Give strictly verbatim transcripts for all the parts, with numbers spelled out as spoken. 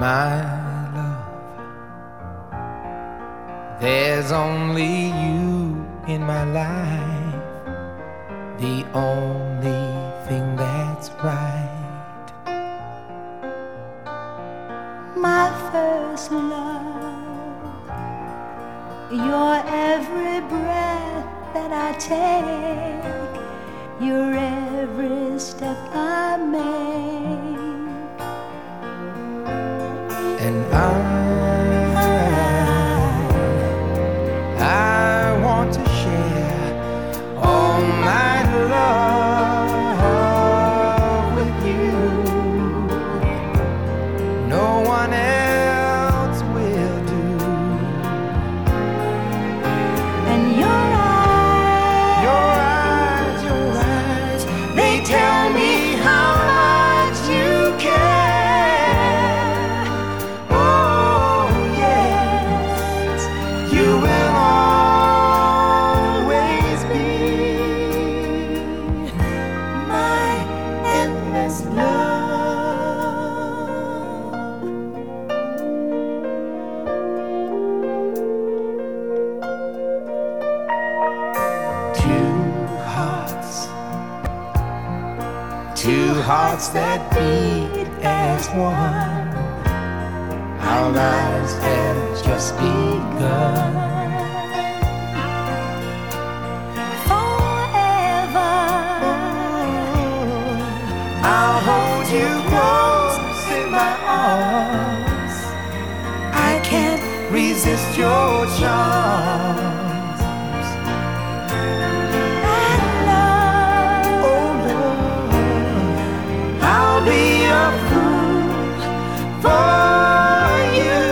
My love, there's only you in my life, the only thing that's right. My first love, your every breath that I take, your every step I make. And I, I want to share all my love with you. No one else will do. And your eyes, Your eyes, your eyes, they tell me how much you care. Oh yes, you will always be my endless love. two hearts, two hearts that beat as one. Our lives have just begun. Forever, I'll hold you close in my arms. I can't resist your charms. and love. Oh Lord, I'll be a fool for you,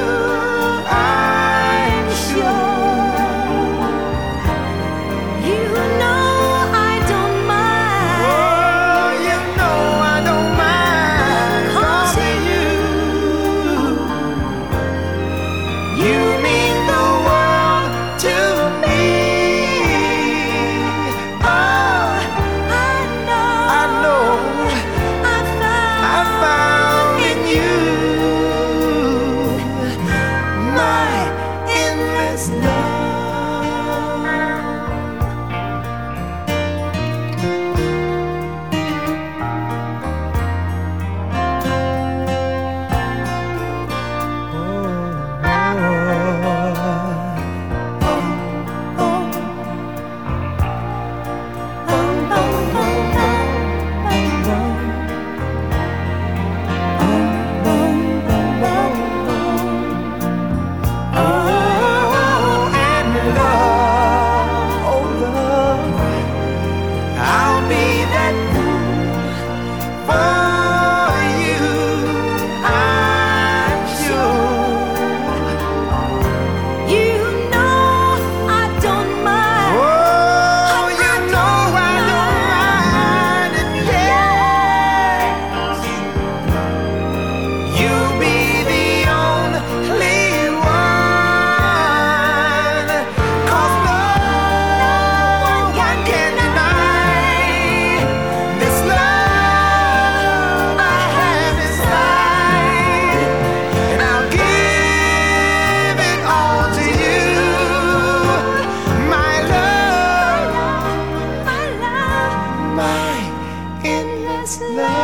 I'm sure. You know I don't mind. Oh, you know I don't mind. 'Cause you, you mean the world to me. Oh, I know, I know I found, I found in you my endless love. Oh, and love, oh love, I'll be that fool for you, I'm sure. you know I don't mind. Oh, you know I don't mind, and yes, you'll be the only one. 'Cause no one can deny this love I have inside, and I'll give it all to you, my love, My love, my endless love.